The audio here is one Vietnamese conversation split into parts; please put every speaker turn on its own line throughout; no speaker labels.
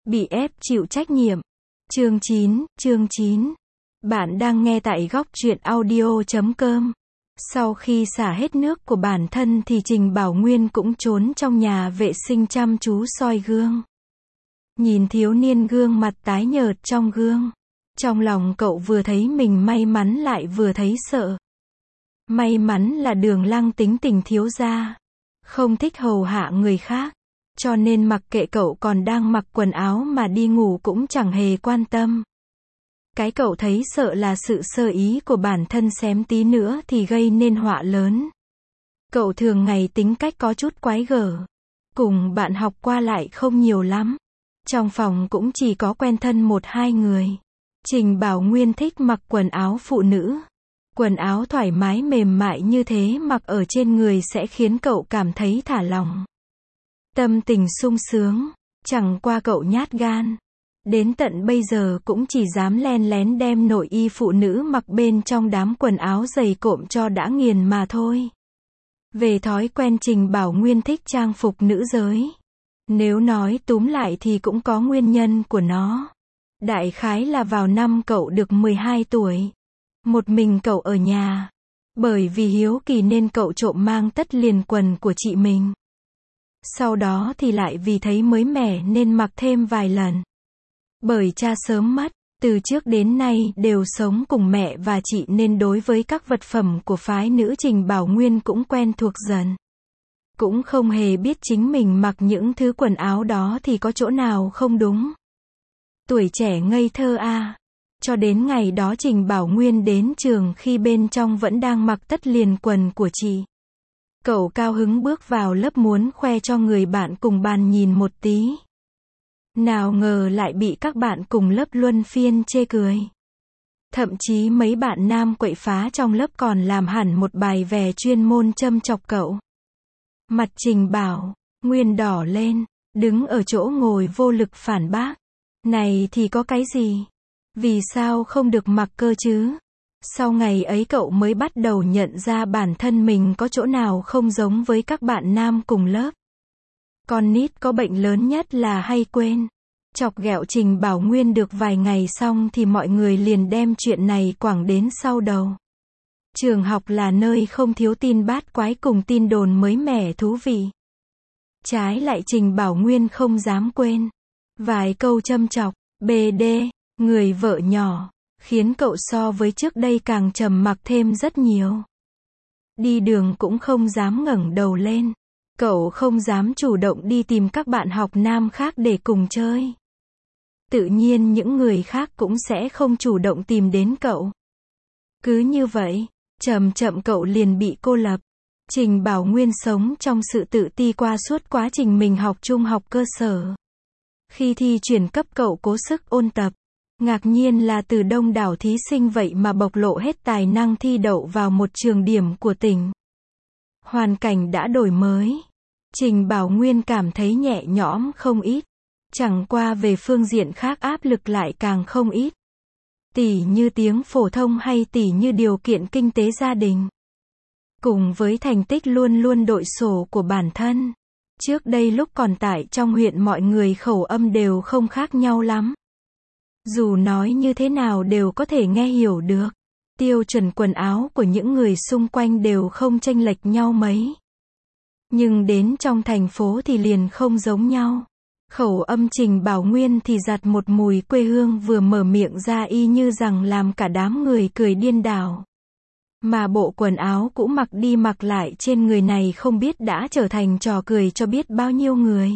Bị ép chịu trách nhiệm. Chương 9. Bạn đang nghe tại góc truyện audio.com. Sau khi xả hết nước của bản thân thì Trình Bảo Nguyên cũng trốn trong nhà vệ sinh chăm chú soi gương. Nhìn thiếu niên gương mặt tái nhợt trong gương. Trong lòng cậu vừa thấy mình may mắn lại vừa thấy sợ. May mắn là Đường Lăng tính tình thiếu gia. Không thích hầu hạ người khác. Cho nên mặc kệ cậu còn đang mặc quần áo mà đi ngủ cũng chẳng hề quan tâm. Cái cậu thấy sợ là sự sơ ý của bản thân xém tí nữa thì gây nên họa lớn. Cậu thường ngày tính cách có chút quái gở. Cùng bạn học qua lại không nhiều lắm. Trong phòng cũng chỉ có quen thân 1-2 người. Trình Bảo Nguyên thích mặc quần áo phụ nữ. Quần áo thoải mái mềm mại như thế mặc ở trên người sẽ khiến cậu cảm thấy thả lỏng. Tâm tình sung sướng. Chẳng qua cậu nhát gan. Đến tận bây giờ cũng chỉ dám len lén đem nội y phụ nữ mặc bên trong đám quần áo dày cộm cho đã nghiền mà thôi. Về thói quen Trình Bảo Nguyên thích trang phục nữ giới. Nếu nói túm lại thì cũng có nguyên nhân của nó. Đại khái là vào năm cậu được 12 tuổi. Một mình cậu ở nhà. Bởi vì hiếu kỳ nên cậu trộm mang tất liền quần của chị mình. Sau đó thì lại vì thấy mới mẻ nên mặc thêm vài lần. Bởi cha sớm mất, từ trước đến nay đều sống cùng mẹ và chị nên đối với các vật phẩm của phái nữ Trình Bảo Nguyên cũng quen thuộc dần. Cũng không hề biết chính mình mặc những thứ quần áo đó thì có chỗ nào không đúng. Tuổi trẻ ngây thơ à. Cho đến ngày đó Trình Bảo Nguyên đến trường khi bên trong vẫn đang mặc tất liền quần của chị. Cậu cao hứng bước vào lớp muốn khoe cho người bạn cùng bàn nhìn một tí. Nào ngờ lại bị các bạn cùng lớp luân phiên chê cười. Thậm chí mấy bạn nam quậy phá trong lớp còn làm hẳn một bài về chuyên môn châm chọc cậu. Mặt Trình Bảo Nguyên đỏ lên, đứng ở chỗ ngồi vô lực phản bác. Này thì có cái gì? Vì sao không được mặc cơ chứ? Sau ngày ấy cậu mới bắt đầu nhận ra bản thân mình có chỗ nào không giống với các bạn nam cùng lớp. Con nít có bệnh lớn nhất là hay quên. Chọc ghẹo Trình Bảo Nguyên được vài ngày xong thì mọi người liền đem chuyện này quẳng đến sau đầu. Trường học là nơi không thiếu tin bát quái cùng tin đồn mới mẻ thú vị. Trái lại Trình Bảo Nguyên không dám quên. Vài câu châm chọc, BD, người vợ nhỏ, khiến cậu so với trước đây càng trầm mặc thêm rất nhiều. Đi đường cũng không dám ngẩng đầu lên. Cậu không dám chủ động đi tìm các bạn học nam khác để cùng chơi. Tự nhiên những người khác cũng sẽ không chủ động tìm đến cậu. Cứ như vậy, chậm chậm cậu liền bị cô lập. Trình Bảo Nguyên sống trong sự tự ti qua suốt quá trình mình học trung học cơ sở. Khi thi chuyển cấp cậu cố sức ôn tập. Ngạc nhiên là từ đông đảo thí sinh vậy mà bộc lộ hết tài năng thi đậu vào một trường điểm của tỉnh. Hoàn cảnh đã đổi mới. Trình Bảo Nguyên cảm thấy nhẹ nhõm không ít. Chẳng qua về phương diện khác áp lực lại càng không ít. Tỉ như tiếng phổ thông hay tỉ như điều kiện kinh tế gia đình. Cùng với thành tích luôn luôn đội sổ của bản thân. Trước đây lúc còn tại trong huyện mọi người khẩu âm đều không khác nhau lắm. Dù nói như thế nào đều có thể nghe hiểu được. Tiêu chuẩn quần áo của những người xung quanh đều không chênh lệch nhau mấy. Nhưng đến trong thành phố thì liền không giống nhau. Khẩu âm Trình Bảo Nguyên thì giặt một mùi quê hương vừa mở miệng ra y như rằng làm cả đám người cười điên đảo. Mà bộ quần áo cũ mặc đi mặc lại trên người này không biết đã trở thành trò cười cho biết bao nhiêu người.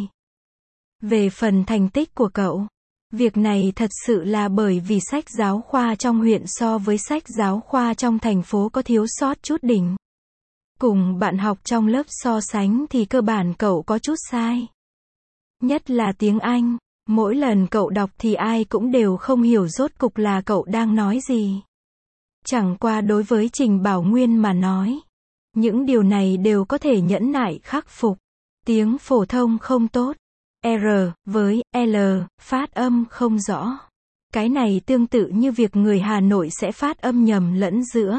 Về phần thành tích của cậu, việc này thật sự là bởi vì sách giáo khoa trong huyện so với sách giáo khoa trong thành phố có thiếu sót chút đỉnh. Cùng bạn học trong lớp so sánh thì cơ bản cậu có chút sai. Nhất là tiếng Anh, mỗi lần cậu đọc thì ai cũng đều không hiểu rốt cục là cậu đang nói gì. Chẳng qua đối với Trình Bảo Nguyên mà nói, những điều này đều có thể nhẫn nại khắc phục. Tiếng phổ thông không tốt, R với L, phát âm không rõ. Cái này tương tự như việc người Hà Nội sẽ phát âm nhầm lẫn giữa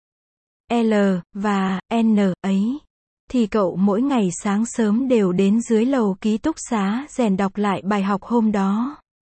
L và N ấy. Thì cậu mỗi ngày sáng sớm đều đến dưới lầu ký túc xá rèn đọc lại bài học hôm đó.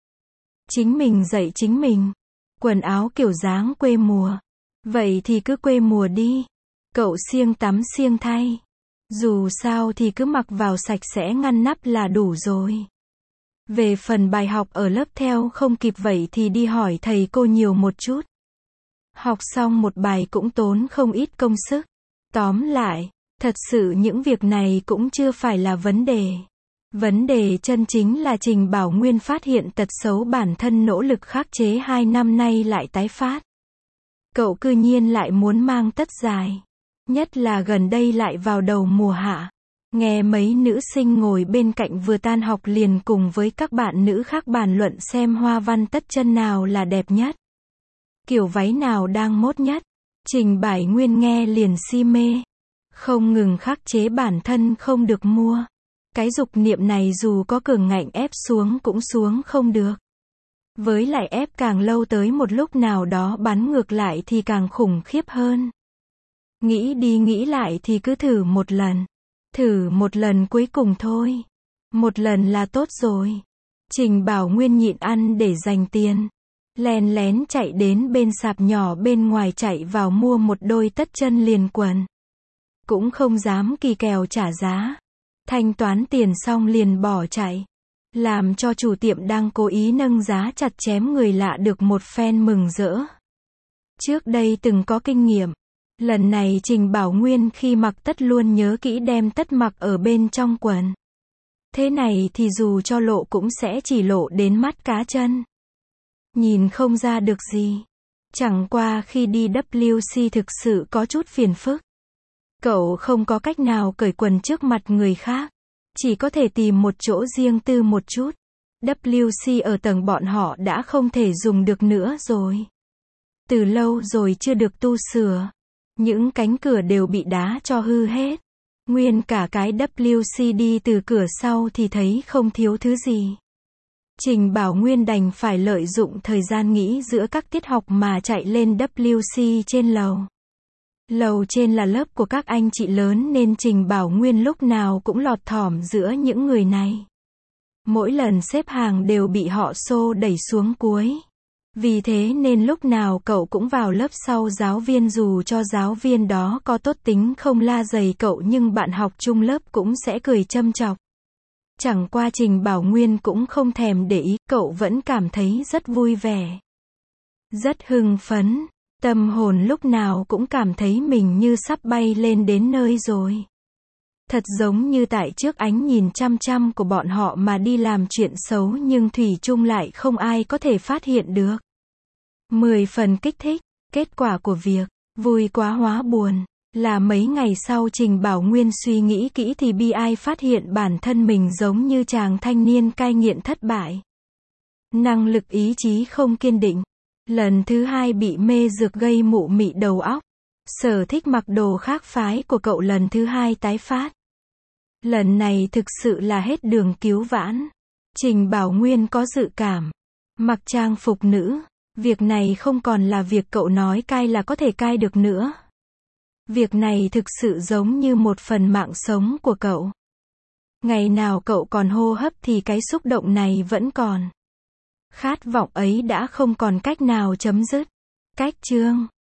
Chính mình dạy chính mình. Quần áo kiểu dáng quê mùa. Vậy thì cứ quê mùa đi. Cậu siêng tắm siêng thay. Dù sao thì cứ mặc vào sạch sẽ ngăn nắp là đủ rồi. Về phần bài học ở lớp theo không kịp vậy thì đi hỏi thầy cô nhiều một chút. Học xong một bài cũng tốn không ít công sức. Tóm lại, thật sự những việc này cũng chưa phải là vấn đề. Vấn đề chân chính là Trình Bảo Nguyên phát hiện tật xấu bản thân nỗ lực khắc chế 2 năm nay lại tái phát. Cậu cư nhiên lại muốn mang tất dài. Nhất là gần đây lại vào đầu mùa hạ. Nghe mấy nữ sinh ngồi bên cạnh vừa tan học liền cùng với các bạn nữ khác bàn luận xem hoa văn tất chân nào là đẹp nhất. Kiểu váy nào đang mốt nhất. Trình Bảo Nguyên nghe liền si mê. Không ngừng khắc chế bản thân không được mua. Cái dục niệm này dù có cường ngạnh ép xuống cũng xuống không được. Với lại ép càng lâu tới một lúc nào đó bắn ngược lại thì càng khủng khiếp hơn. Nghĩ đi nghĩ lại thì cứ thử một lần. Thử một lần cuối cùng thôi. Một lần là tốt rồi. Trình Bảo Nguyên nhịn ăn để dành tiền. Lén lén chạy đến bên sạp nhỏ bên ngoài chạy vào mua một đôi tất chân liền quần. Cũng không dám kỳ kèo trả giá. Thanh toán tiền xong liền bỏ chạy. Làm cho chủ tiệm đang cố ý nâng giá chặt chém người lạ được một phen mừng rỡ. Trước đây từng có kinh nghiệm. Lần này Trình Bảo Nguyên khi mặc tất luôn nhớ kỹ đem tất mặc ở bên trong quần. Thế này thì dù cho lộ cũng sẽ chỉ lộ đến mắt cá chân. Nhìn không ra được gì. Chẳng qua khi đi WC thực sự có chút phiền phức. Cậu không có cách nào cởi quần trước mặt người khác. Chỉ có thể tìm một chỗ riêng tư một chút. WC ở tầng bọn họ đã không thể dùng được nữa rồi. Từ lâu rồi chưa được tu sửa. Những cánh cửa đều bị đá cho hư hết. Nguyên cả cái WC đi từ cửa sau thì thấy không thiếu thứ gì. Trình Bảo Nguyên đành phải lợi dụng thời gian nghỉ giữa các tiết học mà chạy lên WC trên lầu. Lầu trên là lớp của các anh chị lớn nên Trình Bảo Nguyên lúc nào cũng lọt thỏm giữa những người này. Mỗi lần xếp hàng đều bị họ xô đẩy xuống cuối. Vì thế nên lúc nào cậu cũng vào lớp sau giáo viên dù cho giáo viên đó có tốt tính không la dày cậu nhưng bạn học chung lớp cũng sẽ cười châm chọc. Chẳng qua Trình Bảo Nguyên cũng không thèm để ý, cậu vẫn cảm thấy rất vui vẻ. Rất hưng phấn, tâm hồn lúc nào cũng cảm thấy mình như sắp bay lên đến nơi rồi. Thật giống như tại trước ánh nhìn chăm chăm của bọn họ mà đi làm chuyện xấu nhưng thủy chung lại không ai có thể phát hiện được. 10 phần kích thích, kết quả của việc, vui quá hóa buồn, là mấy ngày sau Trình Bảo Nguyên suy nghĩ kỹ thì bi ai phát hiện bản thân mình giống như chàng thanh niên cai nghiện thất bại. Năng lực ý chí không kiên định. Lần thứ 2 bị mê dược gây mụ mị đầu óc. Sở thích mặc đồ khác phái của cậu lần thứ 2 tái phát. Lần này thực sự là hết đường cứu vãn. Trình Bảo Nguyên có dự cảm. Mặc trang phục nữ. Việc này không còn là việc cậu nói cai là có thể cai được nữa. Việc này thực sự giống như một phần mạng sống của cậu. Ngày nào cậu còn hô hấp thì cái xúc động này vẫn còn. Khát vọng ấy đã không còn cách nào chấm dứt. Cách chương